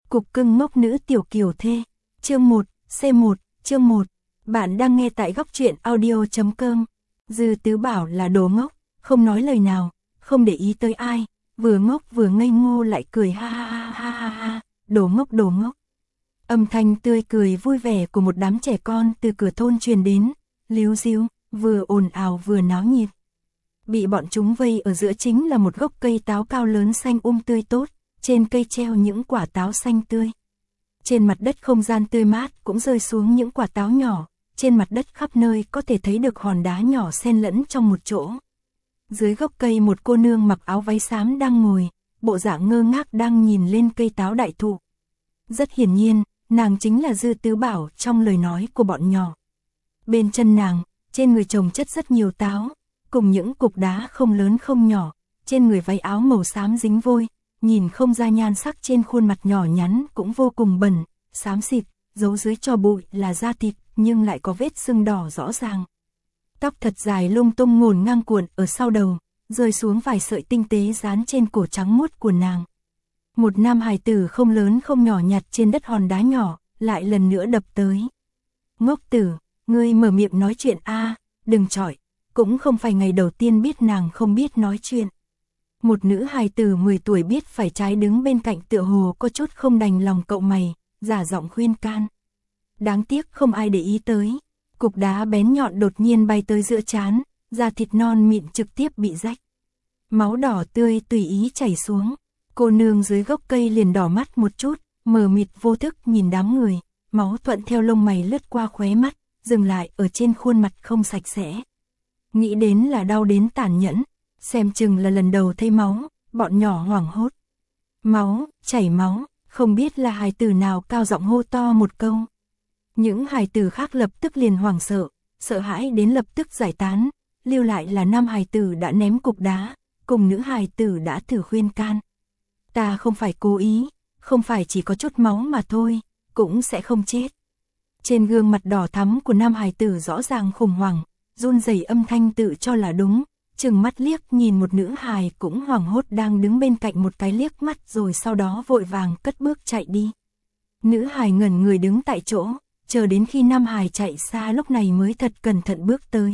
Cục cưng ngốc nữ tiểu kiều thê. Chương 1, C1, chương 1. Bạn đang nghe tại góc truyện audio.com. Dư Tứ Bảo là đồ ngốc, không nói lời nào, không để ý tới ai, vừa ngốc vừa ngây ngô lại cười ha ha ha ha ha ha, đồ ngốc đồ ngốc. Âm thanh tươi cười vui vẻ của một đám trẻ con từ cửa thôn truyền đến, líu ríu, vừa ồn ào vừa náo nhiệt. Bị bọn chúng vây ở giữa chính là một gốc cây táo cao lớn xanh tươi tốt, trên cây treo những quả táo xanh tươi. Trên mặt đất không gian tươi mát cũng rơi xuống những quả táo nhỏ, trên mặt đất khắp nơi có thể thấy được hòn đá nhỏ xen lẫn trong một chỗ. Dưới gốc cây một cô nương mặc áo váy xám đang ngồi, bộ dạng ngơ ngác đang nhìn lên cây táo đại thụ. Rất hiển nhiên, nàng chính là Dư Tứ Bảo trong lời nói của bọn nhỏ. Bên chân nàng, trên người chồng chất rất nhiều táo, cùng những cục đá không lớn không nhỏ, trên người váy áo màu xám dính vôi, nhìn không ra nhan sắc trên khuôn mặt nhỏ nhắn cũng vô cùng bẩn, xám xịt, giấu dưới tro bụi là da thịt nhưng lại có vết sưng đỏ rõ ràng. Tóc thật dài lung tung ngổn ngang cuộn ở sau đầu, rơi xuống vài sợi tinh tế dán trên cổ trắng muốt của nàng. Một nam hài tử không lớn không nhỏ nhặt trên đất hòn đá nhỏ, lại lần nữa đập tới. Ngốc tử, ngươi mở miệng nói chuyện a, đừng chọi, cũng không phải ngày đầu tiên biết nàng không biết nói chuyện. Một nữ hài tử 10 tuổi biết phải trái đứng bên cạnh tựa hồ có chút không đành lòng cậu mày, giả giọng khuyên can. Đáng tiếc không ai để ý tới, cục đá bén nhọn đột nhiên bay tới giữa trán, da thịt non mịn trực tiếp bị rách. Máu đỏ tươi tùy ý chảy xuống, cô nương dưới gốc cây liền đỏ mắt một chút, mờ mịt vô thức nhìn đám người, máu thuận theo lông mày lướt qua khóe mắt, dừng lại ở trên khuôn mặt không sạch sẽ. Nghĩ đến là đau đến tàn nhẫn, xem chừng là lần đầu thấy máu, bọn nhỏ hoảng hốt. Máu, chảy máu, không biết là hài tử nào cao giọng hô to một câu. Những hài tử khác lập tức liền hoảng sợ, sợ hãi đến lập tức giải tán, lưu lại là nam hài tử đã ném cục đá, cùng nữ hài tử đã thử khuyên can. Ta không phải cố ý, không phải chỉ có chút máu mà thôi, cũng sẽ không chết. Trên gương mặt đỏ thắm của nam hài tử rõ ràng khủng hoảng, run rẩy âm thanh tự cho là đúng, chừng mắt liếc nhìn một nữ hài cũng hoảng hốt đang đứng bên cạnh một cái liếc mắt rồi sau đó vội vàng cất bước chạy đi. Nữ hài ngẩn người đứng tại chỗ, chờ đến khi nam hài chạy xa lúc này mới thật cẩn thận bước tới.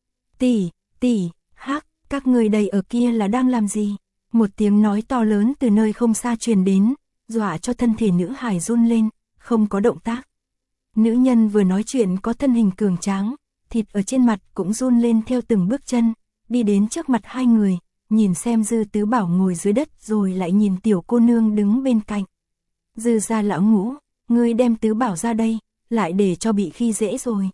Tỷ, hắc, các người đầy ở kia là đang làm gì? Một tiếng nói to lớn từ nơi không xa truyền đến, dọa cho thân thể nữ hài run lên, không có động tác. Nữ nhân vừa nói chuyện có thân hình cường tráng, thịt ở trên mặt cũng run lên theo từng bước chân, đi đến trước mặt hai người, nhìn xem Dư Tứ Bảo ngồi dưới đất rồi lại nhìn tiểu cô nương đứng bên cạnh. Dư gia lão ngũ, ngươi đem Tứ Bảo ra đây, lại để cho bị khi dễ rồi.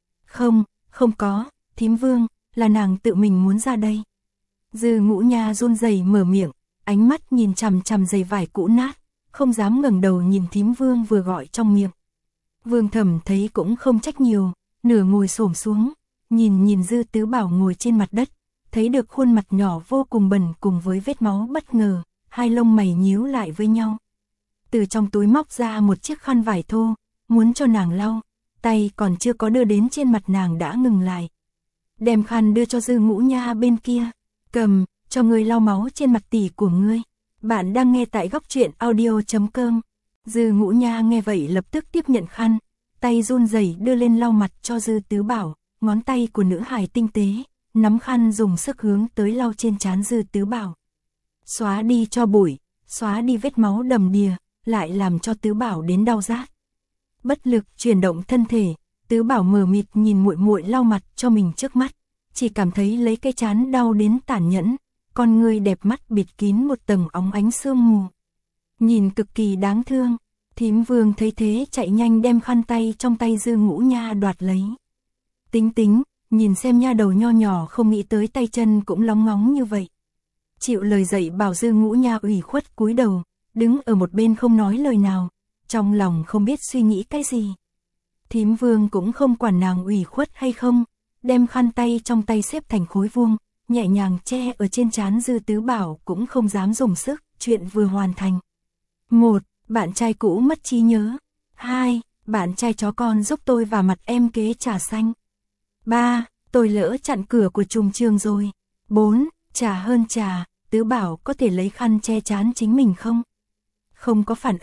Không có, thím vương, là nàng tự mình muốn ra đây. Dư Ngũ Nha run rẩy mở miệng, ánh mắt nhìn chằm chằm giày vải cũ nát, không dám ngẩng đầu nhìn thím vương vừa gọi trong miệng. Vương Thẩm thấy cũng không trách nhiều, nửa ngồi xổm xuống, nhìn Dư Tứ Bảo ngồi trên mặt đất, thấy được khuôn mặt nhỏ vô cùng bẩn cùng với vết máu bất ngờ, hai lông mày nhíu lại với nhau. Từ trong túi móc ra một chiếc khăn vải thô, muốn cho nàng lau, tay còn chưa có đưa đến trên mặt nàng đã ngừng lại. Đem khăn đưa cho Dư Ngũ Nha bên kia, cầm, cho ngươi lau máu trên mặt tỷ của ngươi. Bạn đang nghe tại góc truyện audio.com. Dư Ngũ Nha nghe vậy lập tức tiếp nhận khăn, tay run rẩy đưa lên lau mặt cho Dư Tứ Bảo, ngón tay của nữ hài tinh tế, nắm khăn dùng sức hướng tới lau trên trán Dư Tứ Bảo. Xóa đi cho bụi, xóa đi vết máu đầm đìa, lại làm cho Tứ Bảo đến đau rát. Bất lực chuyển động thân thể, Tứ Bảo mờ mịt nhìn muội muội lau mặt cho mình trước mắt, chỉ cảm thấy lấy cái trán đau đến tàn nhẫn, con người đẹp mắt bịt kín một tầng óng ánh sương mù. Nhìn cực kỳ đáng thương, thím vương thấy thế chạy nhanh đem khăn tay trong tay Dư Ngũ Nha đoạt lấy. Tính, nhìn xem nha đầu nho nhỏ không nghĩ tới tay chân cũng lóng ngóng như vậy. Chịu lời dạy bảo Dư Ngũ Nha ủy khuất cúi đầu, đứng ở một bên không nói lời nào, trong lòng không biết suy nghĩ cái gì. Thím vương cũng không quản nàng ủy khuất hay không, đem khăn tay trong tay xếp thành khối vuông, nhẹ nhàng che ở trên trán Dư Tứ Bảo cũng không dám dùng sức, chuyện vừa hoàn thành. 1. Bạn trai cũ mất trí nhớ. 2. Bạn trai chó con giúp tôi và mặt em kế trà xanh. 3. Tôi lỡ chặn cửa của trùng trường rồi. 4. Trà hơn trà, Tứ Bảo có thể lấy khăn che trán chính mình không? Không có phản ứng,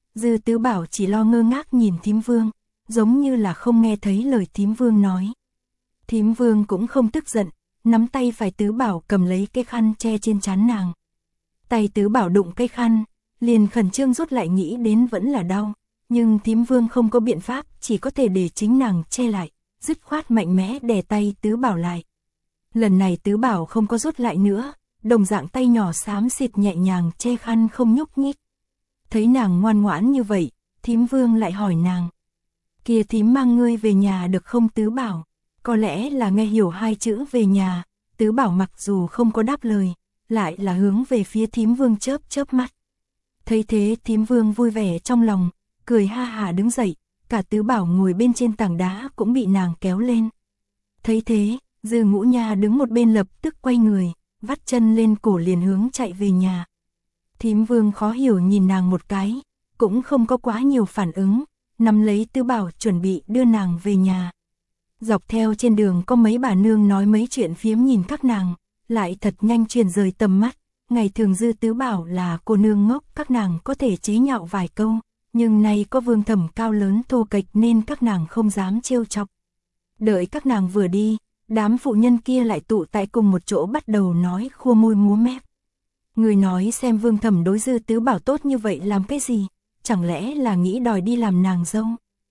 Dư Tứ Bảo chỉ lo ngơ ngác nhìn Thím Vương, giống như là không nghe thấy lời Thím Vương nói. Thím Vương cũng không tức giận, nắm tay phải Tứ Bảo cầm lấy cái khăn che trên trán nàng. Tay Tứ Bảo đụng cái khăn, liền khẩn trương rút lại nghĩ đến vẫn là đau, nhưng Thím Vương không có biện pháp, chỉ có thể để chính nàng che lại, dứt khoát mạnh mẽ đè tay Tứ Bảo lại. Lần này Tứ Bảo không có rút lại nữa, đồng dạng tay nhỏ xám xịt nhẹ nhàng che khăn không nhúc nhích. Thấy nàng ngoan ngoãn như vậy, Thím Vương lại hỏi nàng. Kia thím mang ngươi về nhà được không Tứ Bảo? Có lẽ là nghe hiểu hai chữ về nhà, Tứ Bảo mặc dù không có đáp lời, lại là hướng về phía Thím Vương chớp chớp mắt. Thấy thế Thím Vương vui vẻ trong lòng, cười ha hả đứng dậy, cả Tứ Bảo ngồi bên trên tảng đá cũng bị nàng kéo lên. Thấy thế, Dư Ngũ Nha đứng một bên lập tức quay người, vắt chân lên cổ liền hướng chạy về nhà. Thím Vương khó hiểu nhìn nàng một cái, cũng không có quá nhiều phản ứng, nắm lấy Tứ Bảo chuẩn bị đưa nàng về nhà. Dọc theo trên đường có mấy bà nương nói mấy chuyện phiếm nhìn các nàng, lại thật nhanh chuyển rời tầm mắt. Ngày thường Dư Tứ Bảo là cô nương ngốc, các nàng có thể chế nhạo vài câu, nhưng nay có Vương Thẩm cao lớn thô kệch nên các nàng không dám trêu chọc. Đợi các nàng vừa đi, đám phụ nhân kia lại tụ tại cùng một chỗ bắt đầu nói khua môi múa mép. Người nói xem Vương Thẩm đối Dư Tứ Bảo tốt như vậy làm cái gì, chẳng lẽ là nghĩ đòi đi làm nàng dâu.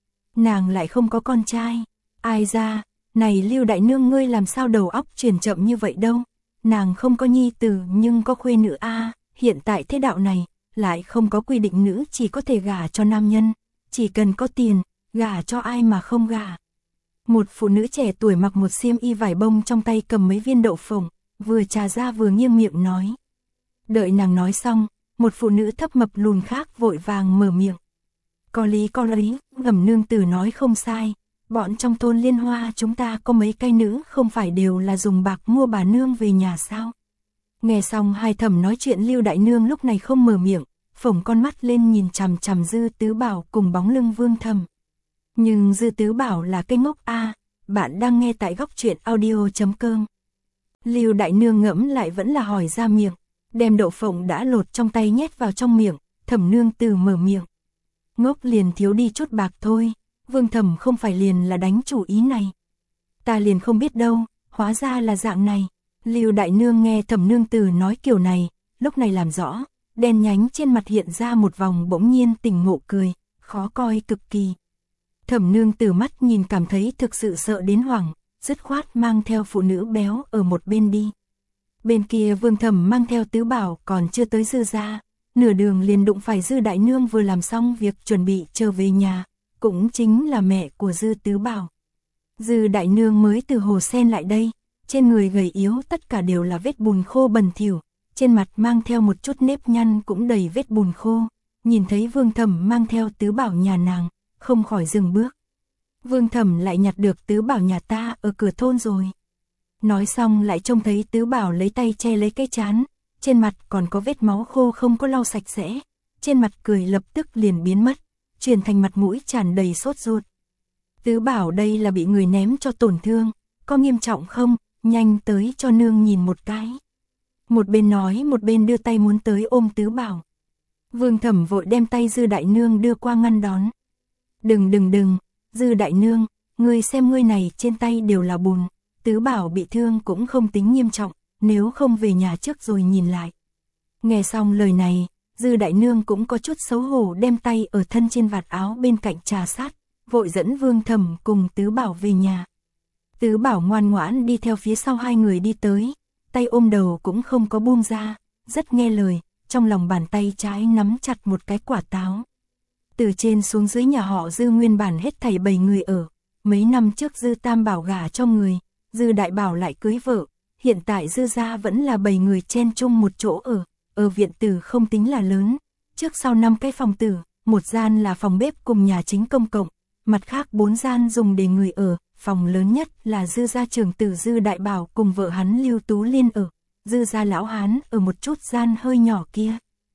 Nàng lại không có con trai, ai ra, này Lưu đại nương ngươi làm sao đầu óc chuyển chậm như vậy đâu. Nàng không có nhi tử nhưng có khuê nữ a, hiện tại thế đạo này, lại không có quy định nữ chỉ có thể gả cho nam nhân, chỉ cần có tiền, gả cho ai mà không gả. Một phụ nữ trẻ tuổi mặc một xiêm y vải bông trong tay cầm mấy viên đậu phộng, vừa trà ra vừa nghiêng miệng nói. Đợi nàng nói xong, một phụ nữ thấp mập lùn khác vội vàng mở miệng. Có lý, Ngầm nương tử nói không sai. Bọn trong thôn Liên Hoa chúng ta có mấy cái nữ không phải đều là dùng bạc mua bà nương về nhà sao? Nghe xong hai thẩm nói chuyện Lưu đại nương lúc này không mở miệng, phồng con mắt lên nhìn chằm chằm Dư Tứ Bảo cùng bóng lưng Vương Thẩm. Nhưng Dư Tứ Bảo là cái ngốc a, bạn đang nghe tại góc truyện audio.com. Lưu đại nương ngẫm lại vẫn là hỏi ra miệng, đem đậu phộng đã lột trong tay nhét vào trong miệng, Thẩm nương tử mở miệng. Ngốc liền thiếu đi chút bạc thôi. Vương Thẩm không phải liền là đánh chủ ý này. Ta liền không biết đâu, hóa ra là dạng này. Lưu đại nương nghe Thẩm nương tử nói kiểu này, lúc này làm rõ, đen nhánh trên mặt hiện ra một vòng bỗng nhiên tỉnh ngộ cười, khó coi cực kỳ. Thẩm nương tử mắt nhìn cảm thấy thực sự sợ đến hoảng, dứt khoát mang theo phụ nữ béo ở một bên đi. Bên kia Vương Thẩm mang theo Tứ Bảo còn chưa tới Dư gia, nửa đường liền đụng phải Dư đại nương vừa làm xong việc chuẩn bị trở về nhà. Cũng chính là mẹ của Dư Tứ Bảo. Dư đại nương mới từ hồ sen lại đây, trên người gầy yếu tất cả đều là vết bùn khô bẩn thỉu, trên mặt mang theo một chút nếp nhăn cũng đầy vết bùn khô. Nhìn thấy Vương Thẩm mang theo Tứ Bảo nhà nàng, không khỏi dừng bước. Vương Thẩm lại nhặt được Tứ Bảo nhà ta ở cửa thôn rồi. Nói xong lại trông thấy Tứ Bảo lấy tay che lấy cái trán, trên mặt còn có vết máu khô không có lau sạch sẽ, trên mặt cười lập tức liền biến mất, chuyển thành mặt mũi tràn đầy sốt ruột. Tứ Bảo đây là bị người ném cho tổn thương, có nghiêm trọng không, nhanh tới cho nương nhìn một cái. Một bên nói một bên đưa tay muốn tới ôm Tứ Bảo. Vương Thẩm vội đem tay Dư đại nương đưa qua ngăn đón. Đừng, Dư đại nương, ngươi xem ngươi này trên tay đều là bùn, Tứ Bảo bị thương cũng không tính nghiêm trọng, nếu không về nhà trước rồi nhìn lại. Nghe xong lời này, Dư đại nương cũng có chút xấu hổ đem tay ở thân trên vạt áo bên cạnh trà sát, vội dẫn Vương Thẩm cùng Tứ Bảo về nhà. Tứ Bảo ngoan ngoãn đi theo phía sau hai người đi tới, tay ôm đầu cũng không có buông ra, rất nghe lời, trong lòng bàn tay trái nắm chặt một cái quả táo. Từ trên xuống dưới nhà họ Dư nguyên bản hết thảy 7 người ở, mấy năm trước Dư Tam Bảo gả cho người, Dư Đại Bảo lại cưới vợ, hiện tại Dư gia vẫn là 7 người chen chung một chỗ ở viện tử không tính là lớn, trước sau 5 cái phòng tử, một gian là phòng bếp cùng nhà chính công cộng, mặt khác 4 gian dùng để người ở, phòng lớn nhất là Dư gia trưởng tử Dư Đại Bảo cùng vợ hắn Lưu Tú Liên ở, Dư gia lão hán ở một chút gian hơi nhỏ kia.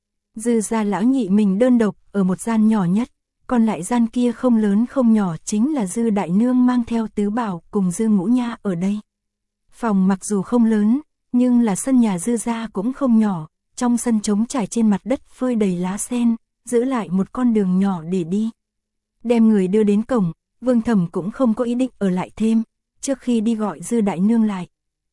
Dư gia lão nhị mình đơn độc ở một gian nhỏ nhất, còn lại gian kia không lớn không nhỏ chính là Dư đại nương mang theo Tứ Bảo cùng Dư Ngũ Nha ở đây. Phòng mặc dù không lớn, nhưng là sân nhà Dư gia cũng không nhỏ, trong sân trống trải trên mặt đất phơi đầy lá sen, giữ lại một con đường nhỏ để đi. Đem người đưa đến cổng, Vương Thẩm cũng không có ý định ở lại thêm, trước khi đi gọi Dư đại nương lại.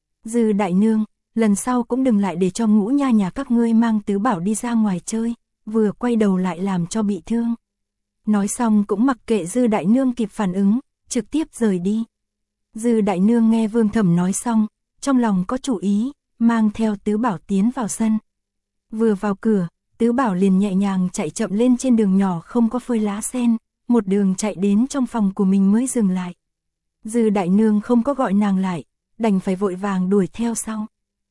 Dư đại nương, lần sau cũng đừng lại để cho Ngũ Nha nhà các ngươi mang Tứ Bảo đi ra ngoài chơi, vừa quay đầu lại làm cho bị thương. Nói xong cũng mặc kệ Dư đại nương kịp phản ứng, trực tiếp rời đi. Dư đại nương nghe Vương Thẩm nói xong, trong lòng có chủ ý, mang theo Tứ Bảo tiến vào sân. Vừa vào cửa, Tứ Bảo liền nhẹ nhàng chạy chậm lên trên đường nhỏ không có phơi lá sen, một đường chạy đến trong phòng của mình mới dừng lại. Dư đại nương không có gọi nàng lại, đành phải vội vàng đuổi theo sau.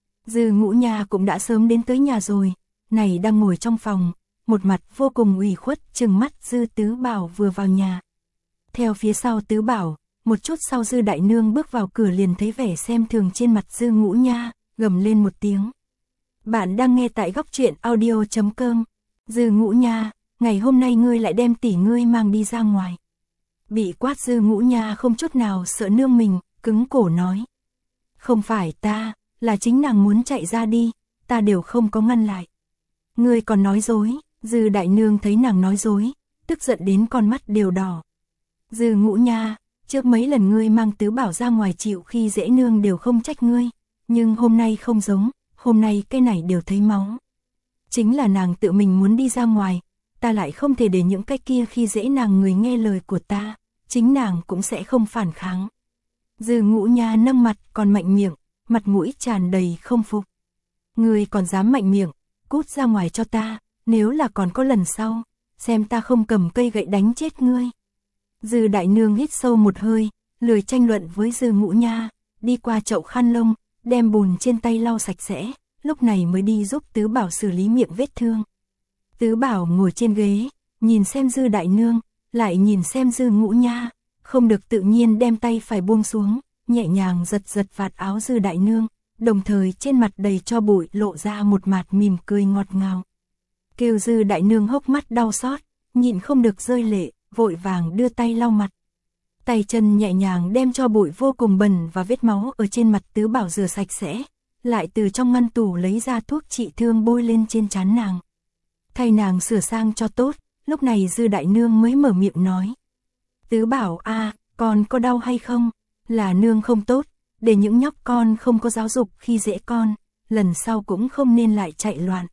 Dư Ngũ Nha cũng đã sớm đến tới nhà rồi, này đang ngồi trong phòng, một mặt vô cùng ủy khuất trừng mắt Dư Tứ Bảo vừa vào nhà. Theo phía sau Tứ Bảo, một chút sau Dư đại nương bước vào cửa liền thấy vẻ xem thường trên mặt Dư Ngũ Nha, gầm lên một tiếng. Bạn đang nghe tại góc truyện audio.com. Dư Ngũ Nha, ngày hôm nay ngươi lại đem tỷ ngươi mang đi ra ngoài. Bị quát Dư Ngũ Nha không chút nào sợ nương mình, cứng cổ nói. Không phải ta, là chính nàng muốn chạy ra đi, ta đều không có ngăn lại. Ngươi còn nói dối. Dư đại nương thấy nàng nói dối, tức giận đến con mắt đều đỏ. Dư Ngũ Nha, trước mấy lần ngươi mang Tứ Bảo ra ngoài chịu khi dễ nương đều không trách ngươi, nhưng hôm nay không giống, hôm nay cái này đều thấy máu. Chính là nàng tự mình muốn đi ra ngoài, ta lại không thể để những cái kia khi dễ nàng người nghe lời của ta, chính nàng cũng sẽ không phản kháng. Dư Ngũ Nha nâng mặt còn mạnh miệng, mặt mũi tràn đầy không phục. Ngươi còn dám mạnh miệng, cút ra ngoài cho ta, nếu là còn có lần sau, xem ta không cầm cây gậy đánh chết ngươi. Dư đại nương hít sâu một hơi, lười tranh luận với Dư Ngũ Nha, đi qua chậu khăn lông, đem bùn trên tay lau sạch sẽ, lúc này mới đi giúp Tứ Bảo xử lý miệng vết thương. Tứ Bảo ngồi trên ghế, nhìn xem Dư đại nương, lại nhìn xem Dư Ngũ Nha, không được tự nhiên đem tay phải buông xuống, nhẹ nhàng giật giật vạt áo Dư đại nương, đồng thời trên mặt đầy cho bụi lộ ra một mặt mỉm cười ngọt ngào. Kêu Dư đại nương hốc mắt đau xót, nhịn không được rơi lệ, vội vàng đưa tay lau mặt. Tay chân nhẹ nhàng đem cho bụi vô cùng bẩn và vết máu ở trên mặt Tứ Bảo rửa sạch sẽ, lại từ trong ngăn tủ lấy ra thuốc trị thương bôi lên trên trán nàng. Thay nàng sửa sang cho tốt, lúc này Dư đại nương mới mở miệng nói. Tứ Bảo a, con có đau hay không? Là nương không tốt, để những nhóc con không có giáo dục khi dễ con, lần sau cũng không nên lại chạy loạn.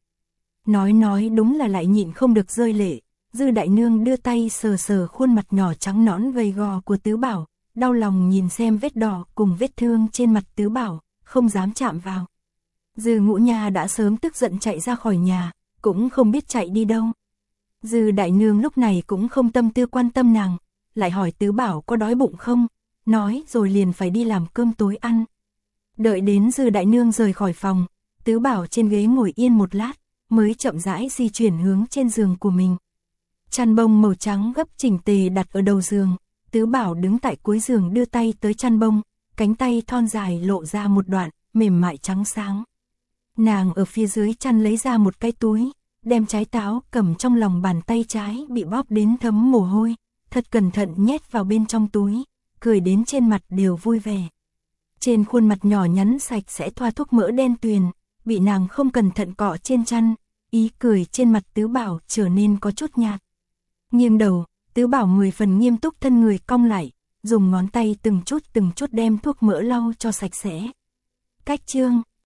Nói đúng là lại nhịn không được rơi lệ. Dư đại nương đưa tay sờ sờ khuôn mặt nhỏ trắng nõn gầy gò của Tứ Bảo, đau lòng nhìn xem vết đỏ cùng vết thương trên mặt Tứ Bảo, không dám chạm vào. Dư Ngũ Nha đã sớm tức giận chạy ra khỏi nhà, cũng không biết chạy đi đâu. Dư đại nương lúc này cũng không tâm tư quan tâm nàng, lại hỏi Tứ Bảo có đói bụng không, nói rồi liền phải đi làm cơm tối ăn. Đợi đến Dư đại nương rời khỏi phòng, Tứ Bảo trên ghế ngồi yên một lát, mới chậm rãi di chuyển hướng trên giường của mình. Chăn bông màu trắng gấp chỉnh tề đặt ở đầu giường, Tứ Bảo đứng tại cuối giường đưa tay tới chăn bông, cánh tay thon dài lộ ra một đoạn, mềm mại trắng sáng. Nàng ở phía dưới chăn lấy ra một cái túi, đem trái táo cầm trong lòng bàn tay trái bị bóp đến thấm mồ hôi, thật cẩn thận nhét vào bên trong túi, cười đến trên mặt đều vui vẻ. Trên khuôn mặt nhỏ nhắn sạch sẽ thoa thuốc mỡ đen tuyền, bị nàng không cẩn thận cọ trên chăn, ý cười trên mặt Tứ Bảo trở nên có chút nhạt. Nghiêng đầu, Tứ Bảo 10 phần nghiêm túc thân người cong lại, dùng ngón tay từng chút đem thuốc mỡ lau cho sạch sẽ. Cách chương